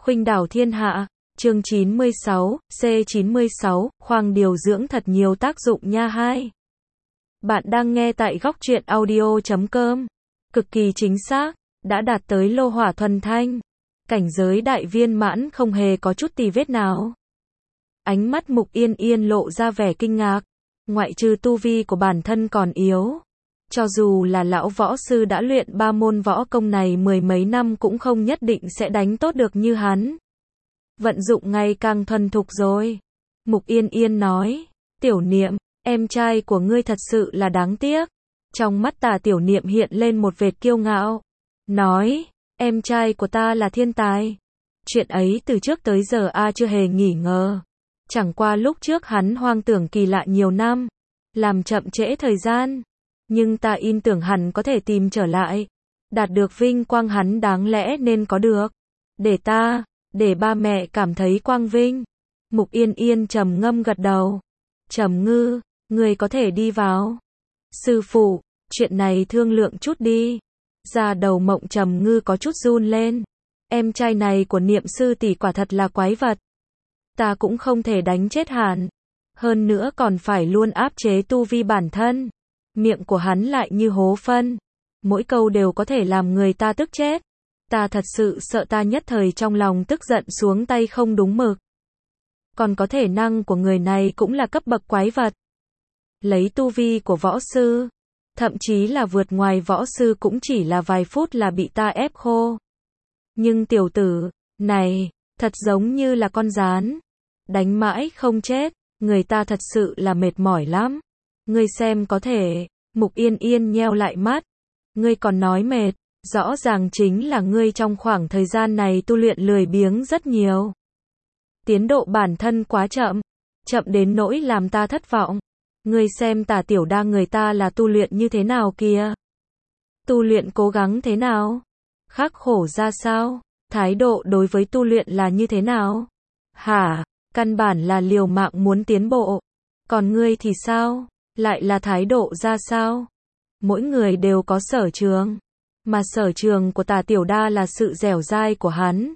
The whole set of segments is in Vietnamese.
Khuynh đảo thiên hạ, chương 96, C96, khoang điều dưỡng thật nhiều tác dụng nha. Hai. Bạn đang nghe tại góc truyện audio.com. Cực kỳ chính xác, đã đạt tới lô hỏa thuần thanh. Cảnh giới đại viên mãn không hề có chút tì vết nào. Ánh mắt Mục Yên Yên lộ ra vẻ kinh ngạc. Ngoại trừ tu vi của bản thân còn yếu. Cho dù là lão võ sư đã luyện 3 môn võ công này mười mấy năm cũng không nhất định sẽ đánh tốt được như hắn. Vận dụng ngày càng thuần thục rồi. Mục Yên Yên nói, Tiểu Niệm, em trai của ngươi thật sự là đáng tiếc. Trong mắt Tà Tiểu Niệm hiện lên một vệt kiêu ngạo. Nói, em trai của ta là thiên tài. Chuyện ấy từ trước tới giờ chưa hề nghỉ ngờ. Chẳng qua lúc trước hắn hoang tưởng kỳ lạ nhiều năm. Làm chậm trễ thời gian. Nhưng ta in tưởng hẳn có thể tìm trở lại. Đạt được vinh quang hắn đáng lẽ nên có được. Để ba mẹ cảm thấy quang vinh. Mục Yên Yên trầm ngâm gật đầu. Trầm Ngư, người có thể đi vào. Sư phụ, chuyện này thương lượng chút đi. Da đầu Mộng Trầm Ngư có chút run lên. Em trai này của Niệm sư tỷ quả thật là quái vật. Ta cũng không thể đánh chết hẳn. Hơn nữa còn phải luôn áp chế tu vi bản thân. Miệng của hắn lại như hố phân. Mỗi câu đều có thể làm người ta tức chết. Ta thật sự sợ ta nhất thời trong lòng tức giận xuống tay không đúng mực. Còn có thể năng của người này cũng là cấp bậc quái vật. Lấy tu vi của võ sư. Thậm chí là vượt ngoài võ sư cũng chỉ là vài phút là bị ta ép khô. Nhưng tiểu tử này, thật giống như là con gián. Đánh mãi không chết, người ta thật sự là mệt mỏi lắm. Ngươi xem có thể. Mục Yên Yên nheo lại mắt. Ngươi còn nói mệt, rõ ràng chính là ngươi trong khoảng thời gian này tu luyện lười biếng rất nhiều. Tiến độ bản thân quá chậm, chậm đến nỗi làm ta thất vọng. Ngươi xem Tà Tiểu Đa người ta là tu luyện như thế nào kìa. Tu luyện cố gắng thế nào? Khắc khổ ra sao? Thái độ đối với tu luyện là như thế nào? Hả? Căn bản là liều mạng muốn tiến bộ. Còn ngươi thì sao? Lại là thái độ ra sao? Mỗi người đều có sở trường. Mà sở trường của Tà Tiểu Đa là sự dẻo dai của hắn.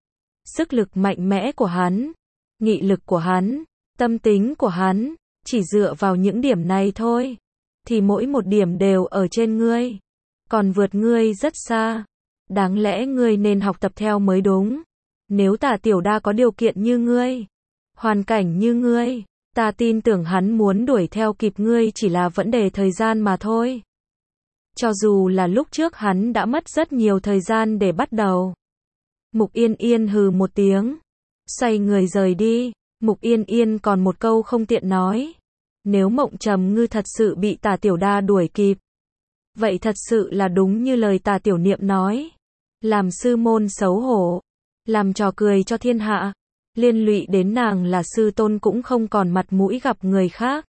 Sức lực mạnh mẽ của hắn. Nghị lực của hắn. Tâm tính của hắn. Chỉ dựa vào những điểm này thôi. Thì mỗi một điểm đều ở trên ngươi. Còn vượt ngươi rất xa. Đáng lẽ ngươi nên học tập theo mới đúng. Nếu Tà Tiểu Đa có điều kiện như ngươi. Hoàn cảnh như ngươi. Ta tin tưởng hắn muốn đuổi theo kịp ngươi chỉ là vấn đề thời gian mà thôi. Cho dù là lúc trước hắn đã mất rất nhiều thời gian để bắt đầu. Mục Yên Yên hừ một tiếng. Xoay người rời đi. Mục Yên Yên còn một câu không tiện nói. Nếu Mộng Trầm Ngư thật sự bị Tà Tiểu Đa đuổi kịp. Vậy thật sự là đúng như lời Tà Tiểu Niệm nói. Làm sư môn xấu hổ. Làm trò cười cho thiên hạ. Liên lụy đến nàng là sư tôn cũng không còn mặt mũi gặp người khác.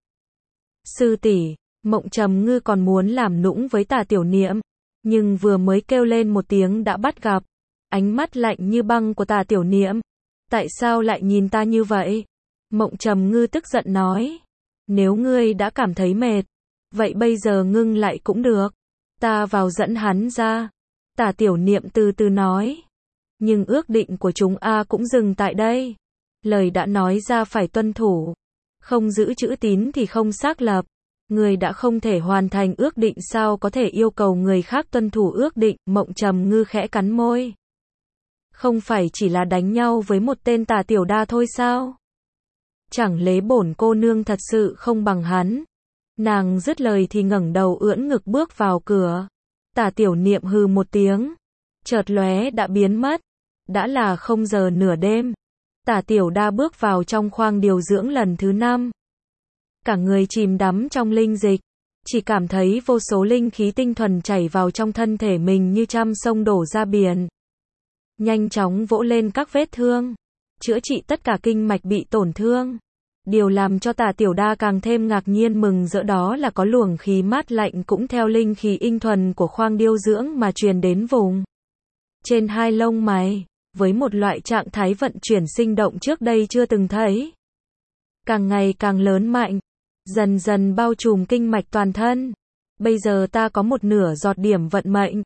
Sư tỷ, Mộng Trầm Ngư còn muốn làm nũng với Tà Tiểu Niệm. Nhưng vừa mới kêu lên một tiếng đã bắt gặp. Ánh mắt lạnh như băng của Tà Tiểu Niệm. Tại sao lại nhìn ta như vậy? Mộng Trầm Ngư tức giận nói. Nếu ngươi đã cảm thấy mệt. Vậy bây giờ ngưng lại cũng được. Ta vào dẫn hắn ra. Tà Tiểu Niệm từ từ nói. Nhưng ước định của chúng cũng dừng tại đây. Lời đã nói ra phải tuân thủ. Không giữ chữ tín thì không xác lập. Người đã không thể hoàn thành ước định sao có thể yêu cầu người khác tuân thủ ước định. Mộng Trầm Ngư khẽ cắn môi. Không phải chỉ là đánh nhau với một tên Tà Tiểu Đa thôi sao? Chẳng lẽ bổn cô nương thật sự không bằng hắn? Nàng dứt lời thì ngẩng đầu ưỡn ngực bước vào cửa. Tà Tiểu Niệm hừ một tiếng. Chợt lóe đã biến mất. Đã là 0 giờ nửa đêm. Tà Tiểu Đa bước vào trong khoang điều dưỡng lần thứ 5. Cả người chìm đắm trong linh dịch. Chỉ cảm thấy vô số linh khí tinh thuần chảy vào trong thân thể mình như trăm sông đổ ra biển. Nhanh chóng vỗ lên các vết thương. Chữa trị tất cả kinh mạch bị tổn thương. Điều làm cho Tà Tiểu Đa càng thêm ngạc nhiên mừng rỡ đó là có luồng khí mát lạnh cũng theo linh khí tinh thuần của khoang điều dưỡng mà truyền đến vùng. Trên hai lông mày. Với một loại trạng thái vận chuyển sinh động trước đây chưa từng thấy. Càng ngày càng lớn mạnh. Dần dần bao trùm kinh mạch toàn thân. Bây giờ ta có một nửa giọt điểm vận mệnh.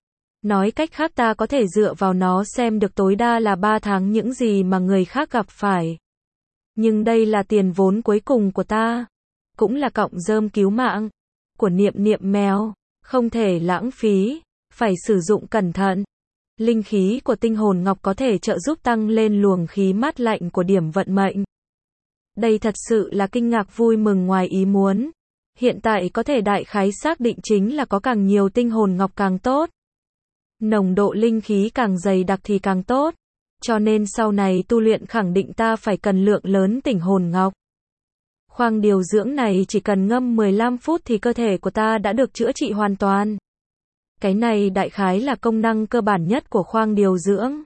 Nói cách khác ta có thể dựa vào nó xem được tối đa là 3 tháng những gì mà người khác gặp phải. Nhưng đây là tiền vốn cuối cùng của ta. Cũng là cọng rơm cứu mạng của Niệm Niệm mèo. Không thể lãng phí. Phải sử dụng cẩn thận. Linh khí của tinh hồn ngọc có thể trợ giúp tăng lên luồng khí mát lạnh của điểm vận mệnh. Đây thật sự là kinh ngạc vui mừng ngoài ý muốn. Hiện tại có thể đại khái xác định chính là có càng nhiều tinh hồn ngọc càng tốt. Nồng độ linh khí càng dày đặc thì càng tốt. Cho nên sau này tu luyện khẳng định ta phải cần lượng lớn tinh hồn ngọc. Khoang điều dưỡng này chỉ cần ngâm 15 phút thì cơ thể của ta đã được chữa trị hoàn toàn. Cái này đại khái là công năng cơ bản nhất của khoang điều dưỡng.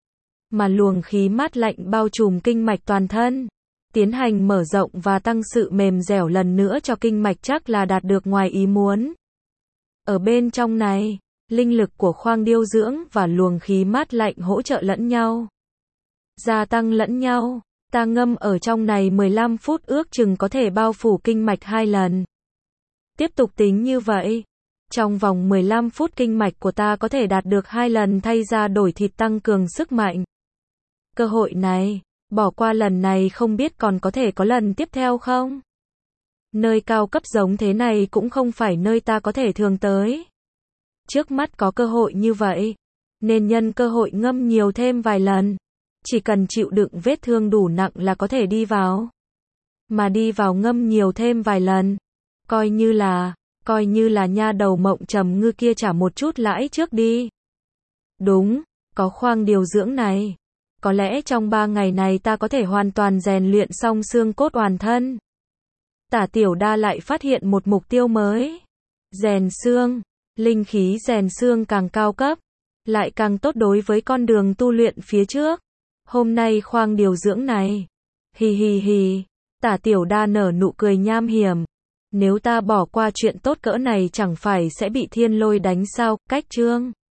Mà luồng khí mát lạnh bao trùm kinh mạch toàn thân. Tiến hành mở rộng và tăng sự mềm dẻo lần nữa cho kinh mạch chắc là đạt được ngoài ý muốn. Ở bên trong này, linh lực của khoang điều dưỡng và luồng khí mát lạnh hỗ trợ lẫn nhau. Gia tăng lẫn nhau. Ta ngâm ở trong này 15 phút ước chừng có thể bao phủ kinh mạch 2 lần. Tiếp tục tính như vậy. Trong vòng 15 phút kinh mạch của ta có thể đạt được 2 lần thay ra đổi thịt tăng cường sức mạnh. Cơ hội này, bỏ qua lần này không biết còn có thể có lần tiếp theo không? Nơi cao cấp giống thế này cũng không phải nơi ta có thể thường tới. Trước mắt có cơ hội như vậy, nên nhân cơ hội ngâm nhiều thêm vài lần. Chỉ cần chịu đựng vết thương đủ nặng là có thể đi vào. Mà đi vào ngâm nhiều thêm vài lần. Coi như là nha đầu Mộng Trầm Ngư kia trả một chút lãi trước đi. Đúng, có khoang điều dưỡng này. Có lẽ trong 3 ngày này ta có thể hoàn toàn rèn luyện xong xương cốt hoàn thân. Tả Tiểu Đa lại phát hiện một mục tiêu mới. Rèn xương. Linh khí rèn xương càng cao cấp, lại càng tốt đối với con đường tu luyện phía trước. Hôm nay khoang điều dưỡng này. Hì hì hì. Tả Tiểu Đa nở nụ cười nham hiểm. Nếu ta bỏ qua chuyện tốt cỡ này chẳng phải sẽ bị thiên lôi đánh sao? Cách chương